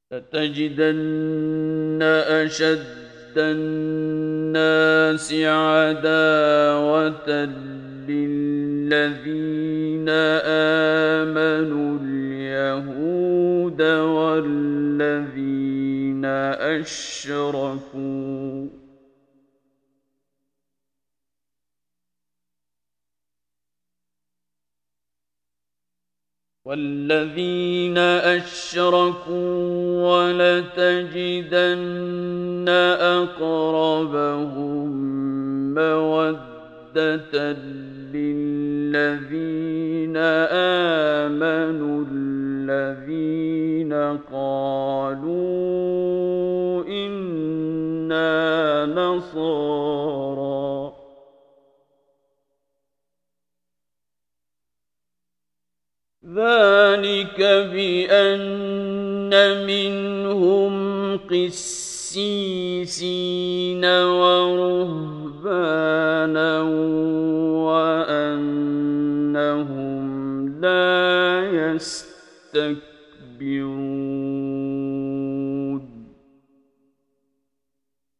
لتجدن أشد الناس عداوة للذين آمنوا اليهود والذين أشركوا ولتجدن أقربهم مودة للذين آمنوا الذين قالوا إنا نصارى ذلك بأن منهم قسيسين ورهبانا وأنهم لا يستكبرون